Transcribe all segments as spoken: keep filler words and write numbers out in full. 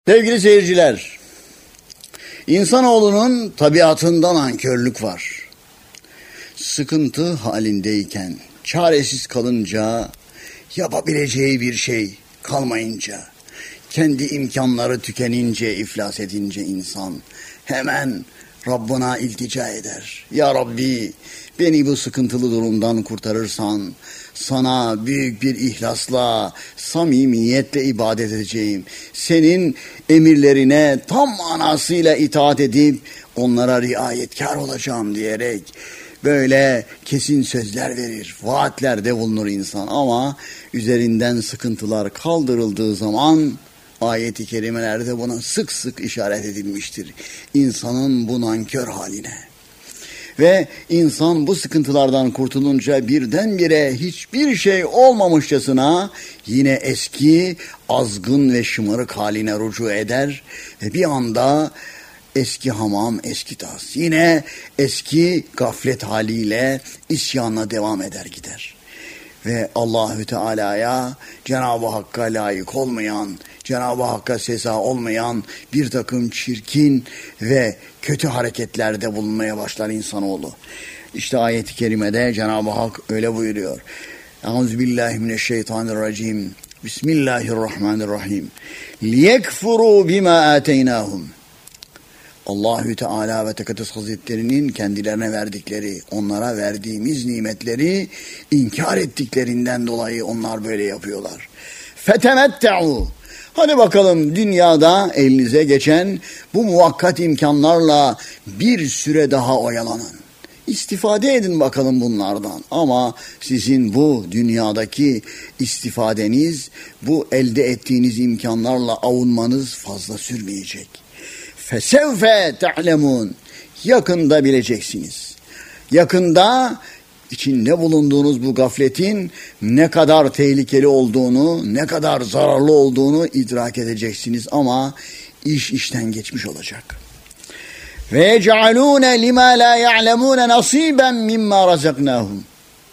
Sevgili seyirciler, insanoğlunun tabiatında nankörlük var. Sıkıntı halindeyken, çaresiz kalınca, yapabileceği bir şey kalmayınca, kendi imkanları tükenince, iflas edince insan hemen Rabbına iltica eder. Ya Rabbi, beni bu sıkıntılı durumdan kurtarırsan sana büyük bir ihlasla, samimiyetle ibadet edeceğim. Senin emirlerine tam manasıyla itaat edip onlara riayetkar olacağım diyerek böyle kesin sözler verir. Vaatlerde bulunur insan ama üzerinden sıkıntılar kaldırıldığı zaman ayet-i kerimelerde buna sık sık işaret edilmiştir. İnsanın bu nankör haline. Ve insan bu sıkıntılardan kurtulunca birdenbire hiçbir şey olmamışçasına yine eski azgın ve şımarık haline rücu eder ve bir anda eski hamam, eski tas, yine eski gaflet haliyle isyanla devam eder gider. Ve Allahü Teala'ya, Cenab-ı Hakk'a layık olmayan, Cenab-ı Hakk'a seza olmayan bir takım çirkin ve kötü hareketlerde bulunmaya başlar insanoğlu. İşte ayet-i kerimede Cenab-ı Hak öyle buyuruyor. Euzubillahimineşşeytanirracim. Bismillahirrahmanirrahim. Liyekfuru bima ateynahum. Allahü Teala ve Tekaddes Hazretleri'nin kendilerine verdikleri, onlara verdiğimiz nimetleri inkar ettiklerinden dolayı onlar böyle yapıyorlar. Fetemette'u. Hadi bakalım dünyada elinize geçen bu muvakkat imkanlarla bir süre daha oyalanın. İstifade edin bakalım bunlardan. Ama sizin bu dünyadaki istifadeniz, bu elde ettiğiniz imkanlarla avunmanız fazla sürmeyecek. Fesevfe te'lemun. Yakında bileceksiniz. Yakında içinde bulunduğunuz bu gafletin ne kadar tehlikeli olduğunu, ne kadar zararlı olduğunu idrak edeceksiniz ama iş işten geçmiş olacak. Ve yec'alûne limâ lâ ya'lemûne nasîben mimmâ razaknâhum.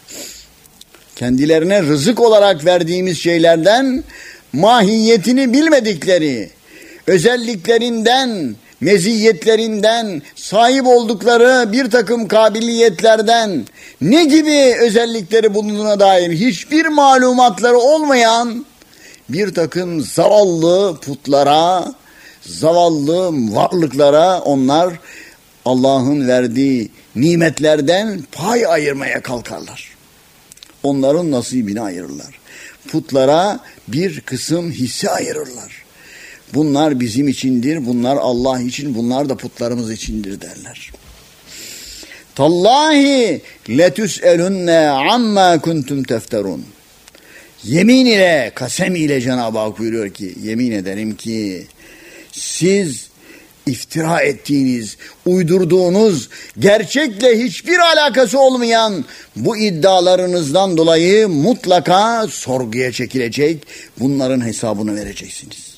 Kendilerine rızık olarak verdiğimiz şeylerden mahiyetini bilmedikleri, özelliklerinden, meziyetlerinden, sahip oldukları bir takım kabiliyetlerden ne gibi özellikleri bulunduğuna dair hiçbir malumatları olmayan bir takım zavallı putlara, zavallı varlıklara onlar Allah'ın verdiği nimetlerden pay ayırmaya kalkarlar. Onların nasibini ayırırlar. Putlara bir kısım hisse ayırırlar. Bunlar bizim içindir, bunlar Allah için, bunlar da putlarımız içindir derler. Tallahi letüs'elunne amma kuntum tefterun. Yemin ile, kasem ile Cenab-ı Hak buyuruyor ki, yemin ederim ki siz iftira ettiğiniz, uydurduğunuz, gerçekle hiçbir alakası olmayan bu iddialarınızdan dolayı mutlaka sorguya çekilecek, bunların hesabını vereceksiniz.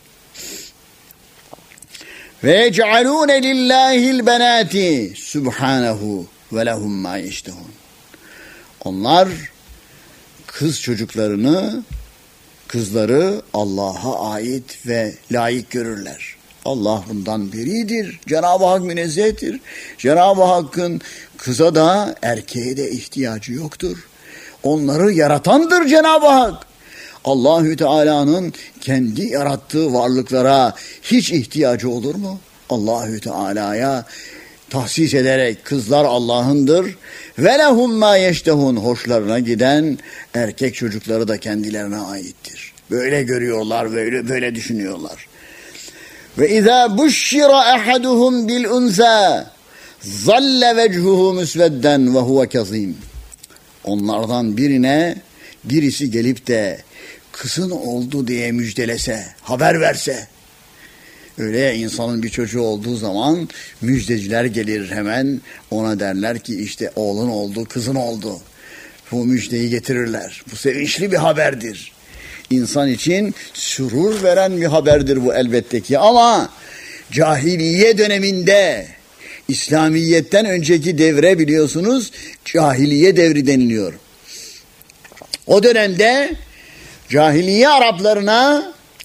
Ve yec'alûne lillâhil benâti subhânehu ve lehum mâ yeştehûn. Onlar kız çocuklarını, kızları Allah'a ait ve layık görürler. Allah bundan beridir. Cenab-ı Hak münezzehtir. Cenab-ı Hakk'ın kıza da erkeğe de ihtiyacı yoktur. Onları yaratandır Cenab-ı Hak. Allahü Teala'nın kendi yarattığı varlıklara hiç ihtiyacı olur mu? Allahü Teala'ya tahsis ederek kızlar Allah'ındır. Ve lehum ma yeştehun, hoşlarına giden erkek çocukları da kendilerine aittir. Böyle görüyorlar, böyle böyle düşünüyorlar. Ve izâ buşşira ahaduhum bil unzâ zalle vechuhu musvedden ve huve kazîm. Onlardan birine birisi gelip de kızın oldu diye müjdelese, haber verse. Öyle ya, insanın bir çocuğu olduğu zaman müjdeciler gelir hemen, ona derler ki işte oğlun oldu, kızın oldu. Bu müjdeyi getirirler. Bu sevinçli bir haberdir. İnsan için sürur veren bir haberdir bu elbette ki, ama cahiliye döneminde, İslamiyet'ten önceki devre biliyorsunuz cahiliye devri deniliyor. O dönemde cahiliye Araplarına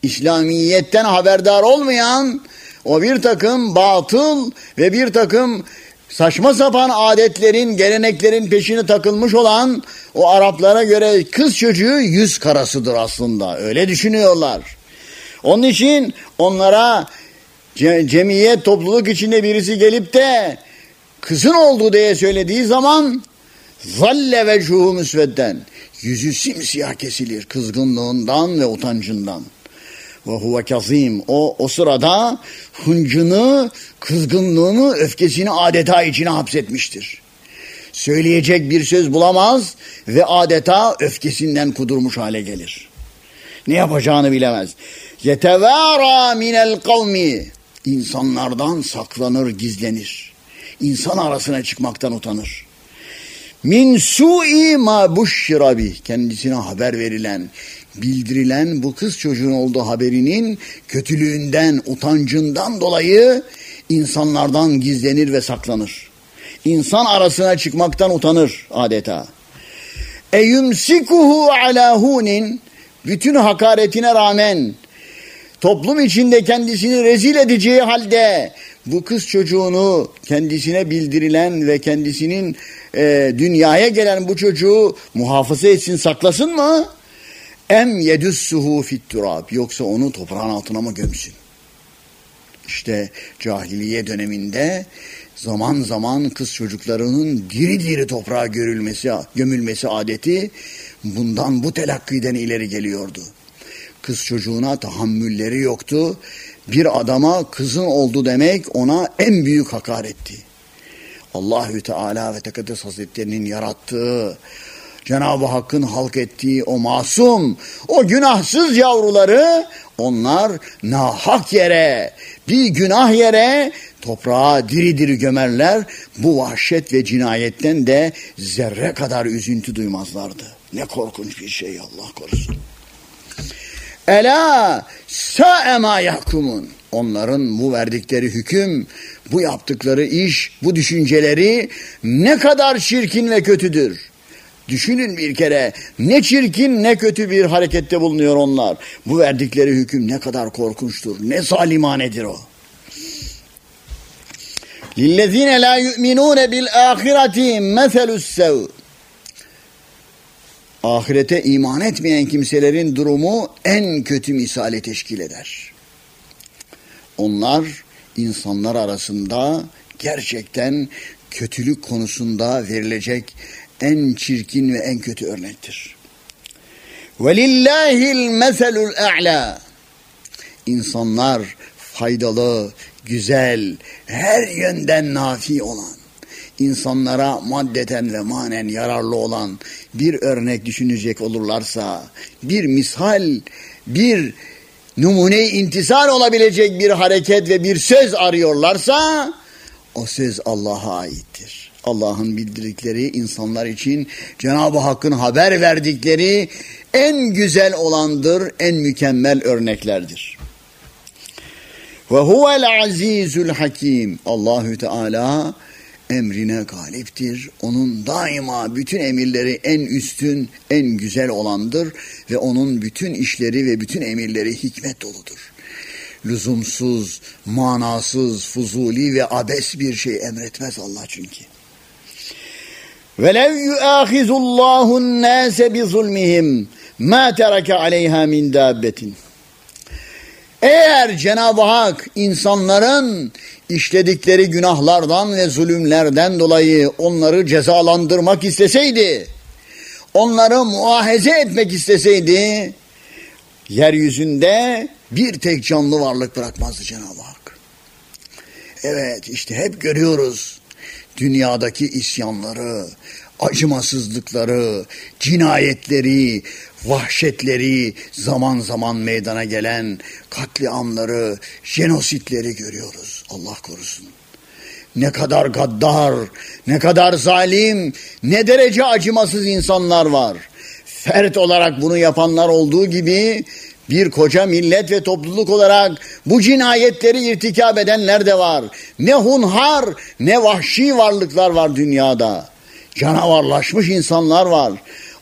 İslamiyetten haberdar olmayan, o bir takım batıl ve bir takım saçma sapan adetlerin, geleneklerin peşine takılmış olan o Araplara göre kız çocuğu yüz karasıdır aslında. Öyle düşünüyorlar. Onun için onlara cemiyet, topluluk içinde birisi gelip de kızın oldu diye söylediği zaman zalle vechuhu müsvedden, yüzü simsiyah kesilir kızgınlığından ve utancından. Ve huve kazim, o o sırada hıncını, kızgınlığını, öfkesini adeta içine hapsetmiştir. Söyleyecek bir söz bulamaz ve adeta öfkesinden kudurmuş hale gelir. Ne yapacağını bilemez. Yetevârâ minel kavmi, insanlardan saklanır, gizlenir. İnsan arasına çıkmaktan utanır. Min su'i ma bushira bih, kendisine haber verilen, bildirilen bu kız çocuğun olduğu haberinin kötülüğünden, utancından dolayı insanlardan gizlenir ve saklanır. İnsan arasına çıkmaktan utanır adeta. Eyumsikuhu ala hunin, bütün hakaretine rağmen toplum içinde kendisini rezil edeceği halde bu kız çocuğunu, kendisine bildirilen ve kendisinin e, dünyaya gelen bu çocuğu muhafaza etsin, saklasın mı? Em yedussuhu fit turab, yoksa onu toprağın altına mı gömsün? İşte cahiliye döneminde zaman zaman kız çocuklarının diri diri toprağa görülmesi, gömülmesi adeti bundan, bu telakkiden ileri geliyordu. Kız çocuğuna tahammülleri yoktu. Bir adama kızın oldu demek ona en büyük hakaretti. Allahü Teala ve Tekaddes Hazretlerinin yarattığı, Cenab-ı Hakk'ın halk ettiği o masum, o günahsız yavruları onlar nahak yere, bir günah yere toprağa diri diri gömerler. Bu vahşet ve cinayetten de zerre kadar üzüntü duymazlardı. Ne korkunç bir şey, Allah korusun. Ela sa'e ma yahkumun. Onların bu verdikleri hüküm, bu yaptıkları iş, bu düşünceleri ne kadar çirkin ve kötüdür. Düşünün bir kere, ne çirkin ne kötü bir harekette bulunuyor onlar. Bu verdikleri hüküm ne kadar korkunçtur, ne zalimanedir o. Lillezine la yu'minun bil ahireti meselus sev. Ahirete iman etmeyen kimselerin durumu en kötü misali teşkil eder. Onlar insanlar arasında gerçekten kötülük konusunda verilecek en çirkin ve en kötü örnektir. Velillahil meselul a'la. İnsanlar faydalı, güzel, her yönden nafi olan, insanlara maddeten ve manen yararlı olan bir örnek düşünecek olurlarsa, bir misal, bir numune-i intisar olabilecek bir hareket ve bir söz arıyorlarsa, o söz Allah'a aittir. Allah'ın bildirdikleri insanlar için Cenab-ı Hakk'ın haber verdikleri en güzel olandır, en mükemmel örneklerdir. Ve huvel azizul hakim. Allahü Teala emrine galiptir. Onun daima bütün emirleri en üstün, en güzel olandır ve onun bütün işleri ve bütün emirleri hikmet doludur. Lüzumsuz, manasız, fuzuli ve abes bir şey emretmez Allah çünkü. وَلَوْ يُؤَاخِذُ اللّٰهُ النَّاسَ بِظُلْمِهِمْ مَا تَرَكَ عَلَيْهَا مِنْ دَابَّةٍ. Eğer Cenab-ı Hak insanların işledikleri günahlardan ve zulümlerden dolayı onları cezalandırmak isteseydi, onları muahaze etmek isteseydi, yeryüzünde bir tek canlı varlık bırakmazdı Cenab-ı Hak. Evet, işte hep görüyoruz dünyadaki isyanları, acımasızlıkları, cinayetleri, vahşetleri, zaman zaman meydana gelen katliamları, jenositleri görüyoruz. Allah korusun. Ne kadar gaddar, ne kadar zalim, ne derece acımasız insanlar var. Fert olarak bunu yapanlar olduğu gibi bir koca millet ve topluluk olarak bu cinayetleri irtikab edenler de var. Ne hunhar, ne vahşi varlıklar var dünyada. Canavarlaşmış insanlar var.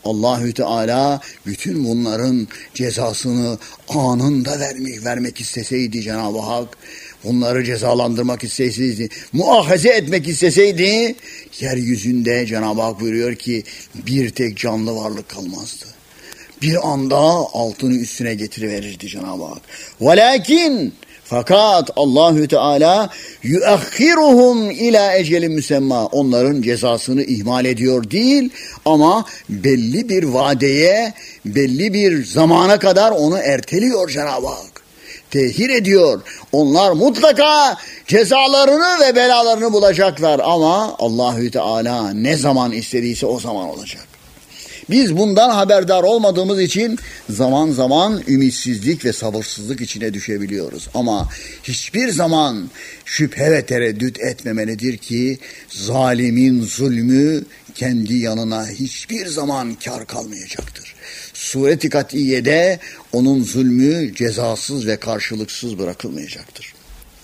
Allahü Teala bütün bunların cezasını anında vermek, vermek isteseydi Cenab-ı Hak, bunları cezalandırmak isteseydi, muahaze etmek isteseydi, yeryüzünde Cenab-ı Hak buyuruyor ki bir tek canlı varlık kalmazdı. Bir anda altını üstüne getiriverirdi Cenab-ı Hak. Velakin fakat Allahü Teala yuakhiruhum ila ecelin müsemma, onların cezasını ihmal ediyor değil ama belli bir vadeye, belli bir zamana kadar onu erteliyor Cenab-ı Hak. Tehir ediyor. Onlar mutlaka cezalarını ve belalarını bulacaklar ama Allahü Teala ne zaman istediyse o zaman olacak. Biz bundan haberdar olmadığımız için zaman zaman ümitsizlik ve sabırsızlık içine düşebiliyoruz. Ama hiçbir zaman şüphe ve tereddüt etmemelidir ki zalimin zulmü kendi yanına hiçbir zaman kar kalmayacaktır. Suret-i kat'iyede onun zulmü cezasız ve karşılıksız bırakılmayacaktır.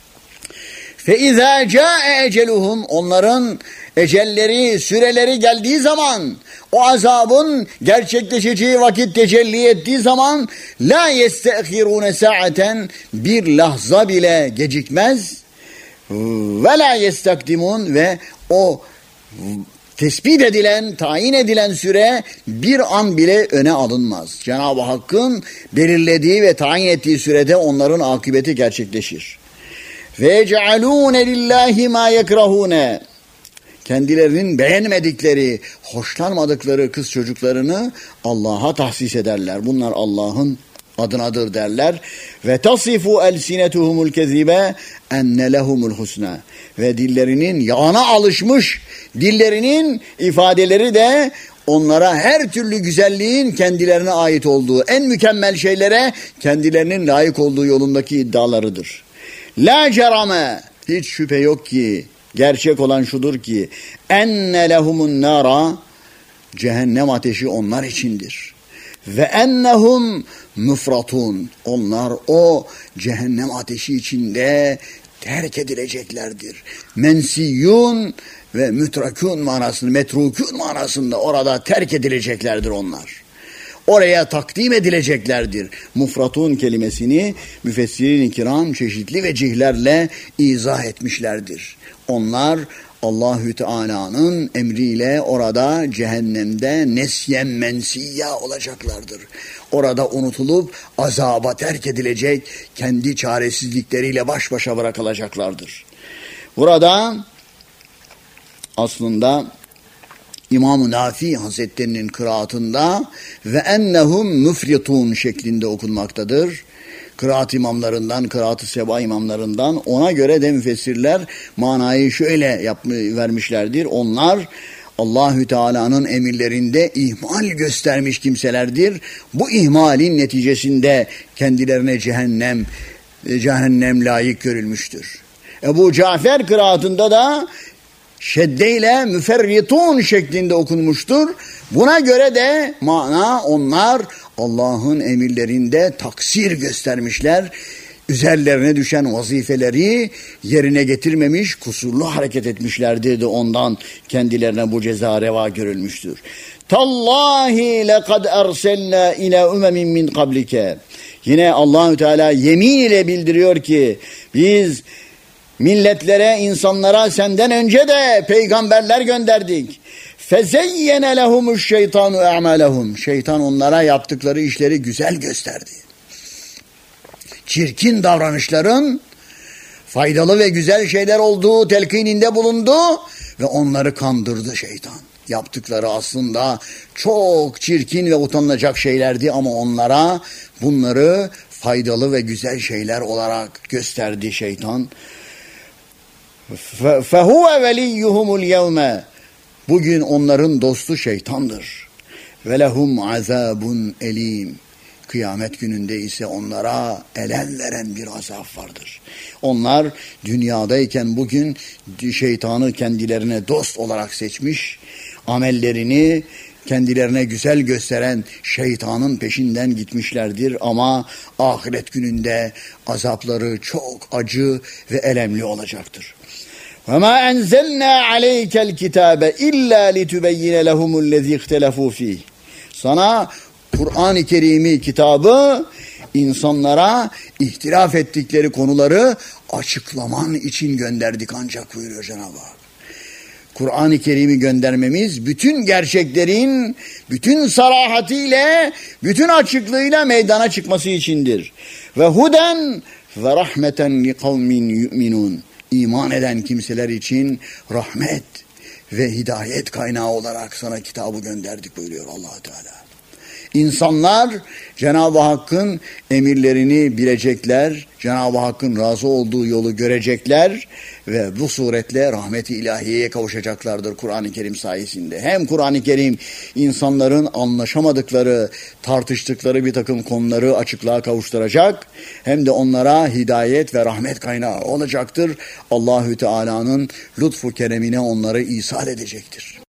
فَاِذَا جَاءَ اَجَلُهُمْ, onların ecelleri, süreleri geldiği zaman, o azabın gerçekleşeceği vakit tecelli ettiği zaman la yestekhirune sa'aten, bir lahza bile gecikmez ve la yestakdimun, ve o tespit edilen, tayin edilen süre bir an bile öne alınmaz. Cenab-ı Hakk'ın belirlediği ve tayin ettiği sürede onların akıbeti gerçekleşir. Ve cealûne lillahi mâ yekrahûne, kendilerinin beğenmedikleri, hoşlanmadıkları kız çocuklarını Allah'a tahsis ederler. Bunlar Allah'ın adınadır derler. Ve tasifu elsinetuhumul kezibe enne lehumul husna, ve dillerinin yağına alışmış dillerinin ifadeleri de onlara her türlü güzelliğin kendilerine ait olduğu, en mükemmel şeylere kendilerinin layık olduğu yolundaki iddialarıdır. La cerame, hiç şüphe yok ki, gerçek olan şudur ki enne lehumun nara, cehennem ateşi onlar içindir. Ve ennehum müfratun, onlar o cehennem ateşi içinde terk edileceklerdir. Mensiyyun ve mütrakun manasında, metrukun manasında orada terk edileceklerdir onlar. Oraya takdim edileceklerdir. Mufratun kelimesini müfessirin-i kiram çeşitli vecihlerle izah etmişlerdir. Onlar Allahü Teala'nın emriyle orada cehennemde nesyen mensiyya olacaklardır. Orada unutulup azaba terk edilecek, kendi çaresizlikleriyle baş başa bırakılacaklardır. Burada aslında İmam-ı Nafi Hazretleri'nin kıraatında ve ennehum müfritun şeklinde okunmaktadır. Kıraat imamlarından, kıraat-ı seba imamlarından, ona göre de müfessirler manayı şöyle yapma, vermişlerdir. Onlar Allahü Teala'nın emirlerinde ihmal göstermiş kimselerdir. Bu ihmalin neticesinde kendilerine cehennem cehennem layık görülmüştür. Ebu Cafer kıraatında da şeddeyle müferritun şeklinde okunmuştur. Buna göre de mana onlar Allah'ın emirlerinde taksir göstermişler. Üzerlerine düşen vazifeleri yerine getirmemiş, kusurlu hareket etmişlerdir de ondan kendilerine bu ceza reva görülmüştür. Tallahi lekad erselna ila umemin min qablike. Yine Allahü Teala yemin ile bildiriyor ki biz milletlere, insanlara senden önce de peygamberler gönderdik. Fezeyyene lehumuş şeytanu a'malehum. Şeytan onlara yaptıkları işleri güzel gösterdi. Çirkin davranışların faydalı ve güzel şeyler olduğu telkininde bulundu ve onları kandırdı şeytan. Yaptıkları aslında çok çirkin ve utanılacak şeylerdi ama onlara bunları faydalı ve güzel şeyler olarak gösterdi şeytan. فَهُوَ وَلِيُّهُمُ الْيَوْمَ, bugün onların dostu şeytandır. وَلَهُمْ عَذَابٌ elim, kıyamet gününde ise onlara elem veren bir azap vardır. Onlar dünyadayken bugün şeytanı kendilerine dost olarak seçmiş, amellerini kendilerine güzel gösteren şeytanın peşinden gitmişlerdir ama ahiret gününde azapları çok acı ve elemli olacaktır. وَمَا أَنْزَلْنَا عَلَيْكَ الْكِتَابَ إِلَّا لِتُبَيِّنَ لَهُمُ الَّذِي اخْتَلَفُوا فِيهِ. Sana Kur'an-ı Kerim'i, kitabı insanlara ihtilaf ettikleri konuları açıklaman için gönderdik ancak buyuruyor Cenab-ı Hak. Kur'an-ı Kerim'i göndermemiz bütün gerçeklerin, bütün sarahatiyle, bütün açıklığıyla meydana çıkması içindir. Ve huden ve rahmeten li kavmin yu'minun. İman eden kimseler için rahmet ve hidayet kaynağı olarak sana kitabı gönderdik buyuruyor Allah Teala. İnsanlar Cenab-ı Hakk'ın emirlerini bilecekler, Cenab-ı Hakk'ın razı olduğu yolu görecekler ve bu suretle rahmet-i ilahiyeye kavuşacaklardır Kur'an-ı Kerim sayesinde. Hem Kur'an-ı Kerim insanların anlaşamadıkları, tartıştıkları bir takım konuları açıklığa kavuşturacak, hem de onlara hidayet ve rahmet kaynağı olacaktır. Allahü Teala'nın lütfu keremine onları ihsal edecektir.